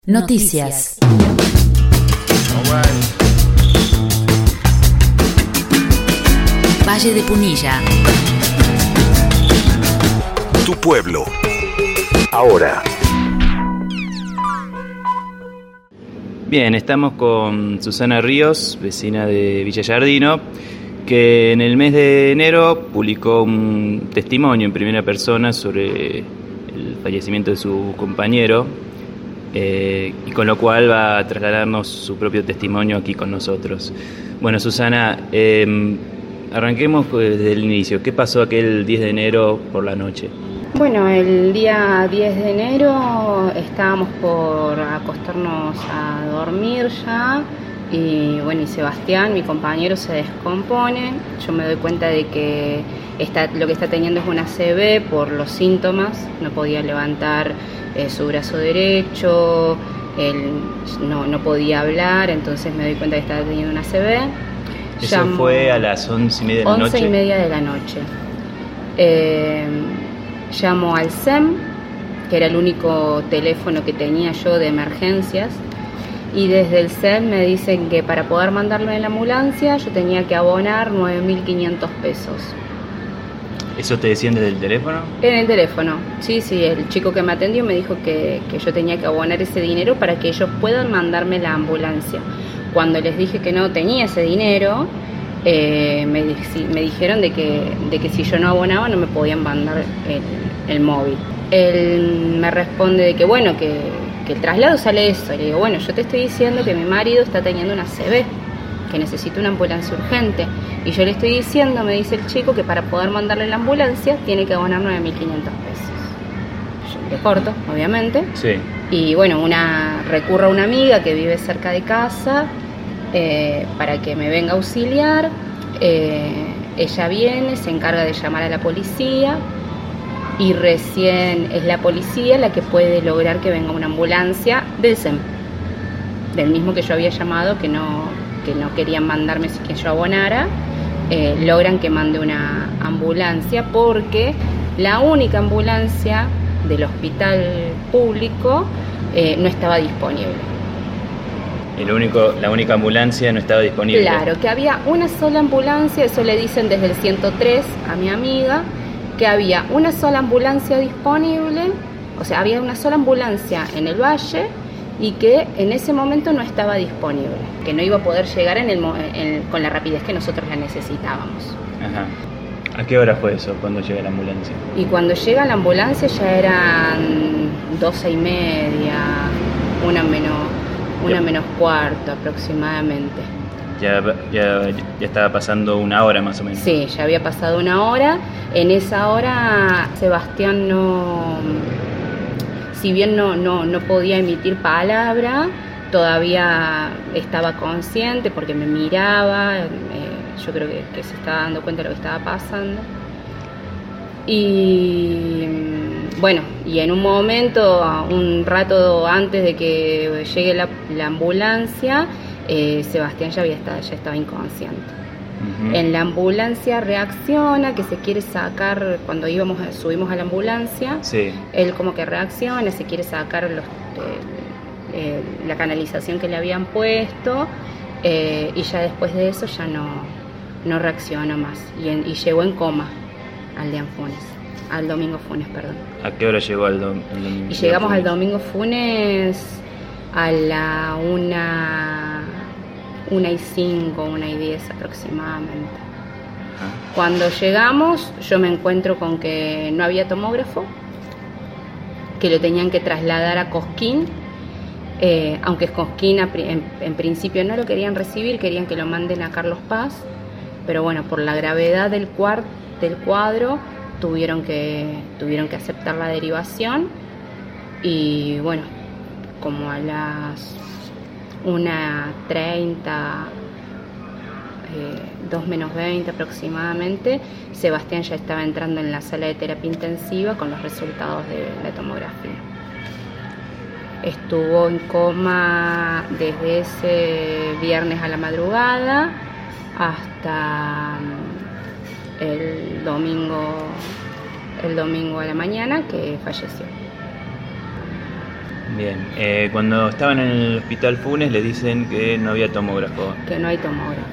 Noticias. Valle de Punilla. Tu pueblo. Ahora. Bien, estamos con Susana Ríos, vecina de Villa Giardino, que en el mes de enero publicó un testimonio en primera persona sobre el fallecimiento de su compañero, y con lo cual va a trasladarnos su propio testimonio aquí con nosotros. Bueno, Susana, arranquemos desde el inicio. ¿Qué pasó aquel 10 de enero por la noche? Bueno, el día 10 de enero estábamos por acostarnos a dormir ya y bueno, y Sebastián, mi compañero, se descompone. Yo me doy cuenta de que lo que está teniendo es una ACV por los síntomas. No podía levantar su brazo derecho, él no podía hablar, entonces me doy cuenta que estaba teniendo una ACV. Eso fue a las 11:30 de la noche. 11:30 de la noche. Llamo al SEM, que era el único teléfono que tenía yo de emergencias, y desde el SEM me dicen que para poder mandarlo en la ambulancia yo tenía que abonar 9.500 pesos. ¿Eso te decían desde el teléfono? En el teléfono, sí, el chico que me atendió me dijo que yo tenía que abonar ese dinero para que ellos puedan mandarme la ambulancia. Cuando les dije que no tenía ese dinero, me dijeron de que si yo no abonaba no me podían mandar el móvil. Él me responde de que bueno, que el traslado sale eso. Y le digo, bueno, yo te estoy diciendo que mi marido está teniendo una ACV, que necesita una ambulancia urgente. Y yo le estoy diciendo, me dice el chico, que para poder mandarle la ambulancia tiene que abonar 9.500 pesos. Yo le corto, obviamente. Sí. Y bueno, recurro a una amiga que vive cerca de casa para que me venga a auxiliar. Ella viene, se encarga de llamar a la policía y recién es la policía la que puede lograr que venga una ambulancia del SEM, del mismo que yo había llamado, que no querían mandarme si que yo abonara. Logran que mande una ambulancia porque la única ambulancia del hospital público no estaba disponible. La única ambulancia no estaba disponible. Claro, que había una sola ambulancia, eso le dicen desde el 103 a mi amiga, que había una sola ambulancia disponible, o sea, había una sola ambulancia en el valle y que en ese momento no estaba disponible, que no iba a poder llegar con la rapidez que nosotros la necesitábamos. Ajá. ¿A qué hora fue eso, cuando llega la ambulancia? Y cuando llega la ambulancia ya eran 12:30, una menos cuarto aproximadamente. Ya estaba pasando una hora más o menos. Sí, ya había pasado una hora. En esa hora Sebastián si bien no podía emitir palabra, todavía estaba consciente porque me miraba. Yo creo que se estaba dando cuenta de lo que estaba pasando. Y bueno, y en un momento, un rato antes de que llegue la ambulancia, Sebastián ya estaba inconsciente. Uh-huh. En la ambulancia reacciona, que se quiere sacar, cuando subimos a la ambulancia, sí. Él como que reacciona, se quiere sacar la canalización que le habían puesto, y ya después de eso ya no reacciona más, y llegó en coma al Domingo Funes, perdón. ¿A qué hora llegó el domingo? Y llegamos al Domingo Funes a la 1:05, 1:10 aproximadamente. Ajá. Cuando llegamos, yo me encuentro con que no había tomógrafo, que lo tenían que trasladar a Cosquín, aunque Cosquín en principio no lo querían recibir, querían que lo manden a Carlos Paz, pero bueno, por la gravedad del cuadro tuvieron que aceptar la derivación. Y bueno, como a las 1:30, 2:20 aproximadamente, Sebastián ya estaba entrando en la sala de terapia intensiva con los resultados de la tomografía. Estuvo en coma desde ese viernes a la madrugada hasta el domingo a la mañana, que falleció. Bien, cuando estaban en el hospital Funes le dicen que no había tomógrafo. Que no hay tomógrafo.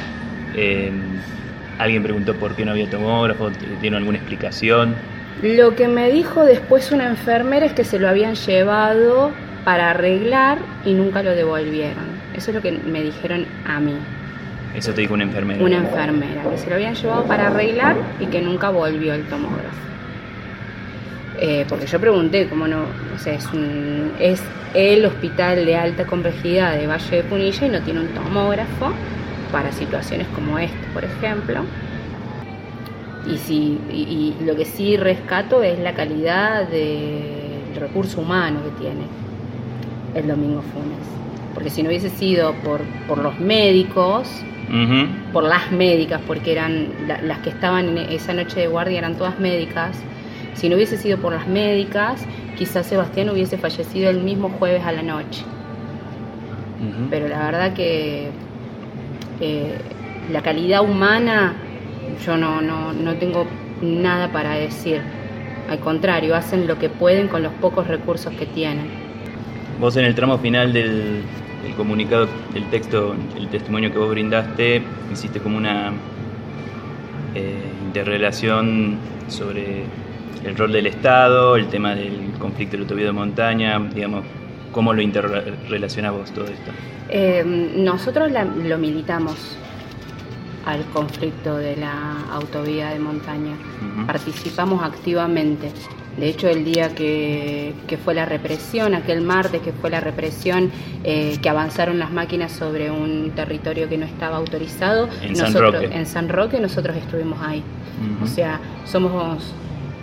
¿Alguien preguntó por qué no había tomógrafo? ¿Tiene alguna explicación? Lo que me dijo después una enfermera es que se lo habían llevado para arreglar y nunca lo devolvieron. Eso es lo que me dijeron a mí. Eso te dijo una enfermera. Una enfermera, que se lo habían llevado para arreglar y que nunca volvió el tomógrafo. Porque yo pregunté, ¿cómo no? O sea, es el hospital de alta complejidad de Valle de Punilla y no tiene un tomógrafo para situaciones como esta, por ejemplo. Y lo que sí rescato es la calidad del recurso humano que tiene el Domingo Funes. Porque si no hubiese sido por los médicos, por las médicas, porque eran las que estaban en esa noche de guardia eran todas médicas. Si no hubiese sido por las médicas, quizás Sebastián hubiese fallecido el mismo jueves a la noche. Pero la verdad que la calidad humana, yo no tengo nada para decir. Al contrario, hacen lo que pueden con los pocos recursos que tienen. Vos en el tramo final del comunicado, el texto, el testimonio que vos brindaste, hiciste como una interrelación sobre el rol del Estado, el tema del conflicto de la autovía de montaña, digamos, ¿cómo lo interrelacionás vos todo esto? Nosotros lo militamos al conflicto de la autovía de montaña. Participamos activamente. De hecho, el día que fue la represión, aquel martes que fue la represión, que avanzaron las máquinas sobre un territorio que no estaba autorizado, en San Roque nosotros estuvimos ahí. O sea, somos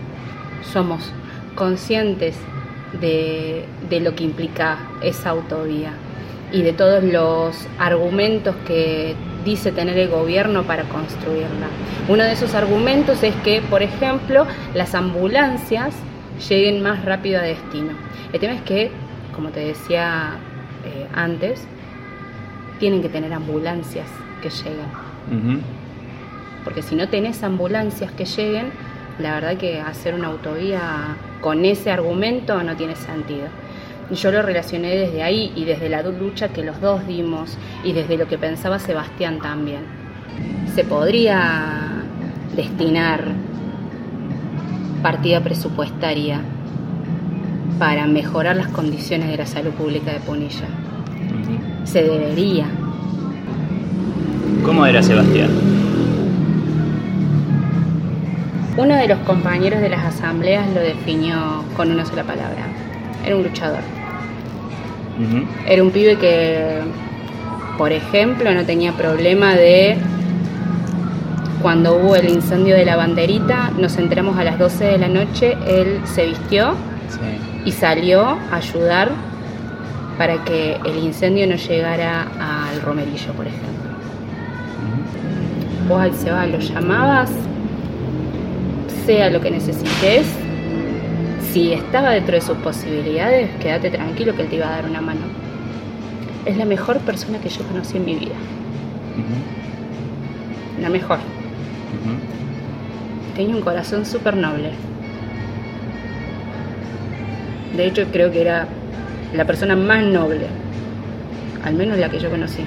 conscientes de lo que implica esa autovía y de todos los argumentos que dice tener el gobierno para construirla. Uno de esos argumentos es que, por ejemplo, las ambulancias lleguen más rápido a destino. El tema es que, como te decía antes, tienen que tener ambulancias que lleguen. Porque si no tenés ambulancias que lleguen, la verdad que hacer una autovía con ese argumento no tiene sentido. Yo lo relacioné desde ahí y desde la lucha que los dos dimos y desde lo que pensaba Sebastián también. Se podría destinar partida presupuestaria para mejorar las condiciones de la salud pública de Punilla. Se debería. ¿Cómo era Sebastián? Uno de los compañeros de las asambleas lo definió con una sola palabra. Era un luchador. Era un pibe que, por ejemplo, no tenía problema de... Cuando hubo el incendio de la Banderita, nos enteramos a las 12 de la noche, él se vistió y salió a ayudar para que el incendio no llegara al Romerillo, por ejemplo. Vos al Seba lo llamabas, sea lo que necesites, si estaba dentro de sus posibilidades, quédate tranquilo que él te iba a dar una mano. Es la mejor persona que yo conocí en mi vida. La mejor. Tenía un corazón súper noble. De hecho, creo que era la persona más noble, al menos la que yo conocí.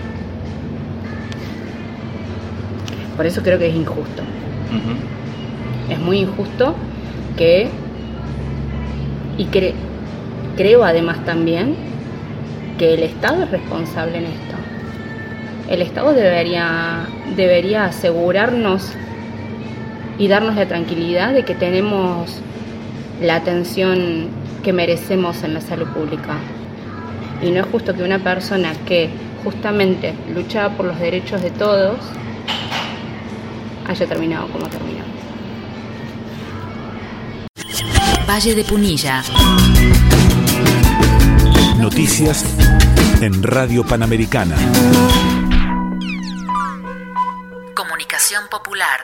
Por eso creo que es injusto. Es muy injusto que... Y creo además también que el Estado es responsable en esto. El Estado debería asegurarnos y darnos la tranquilidad de que tenemos la atención que merecemos en la salud pública. Y no es justo que una persona que justamente luchaba por los derechos de todos haya terminado como terminó. Valle de Punilla. Noticias en Radio Panamericana. Comunicación popular.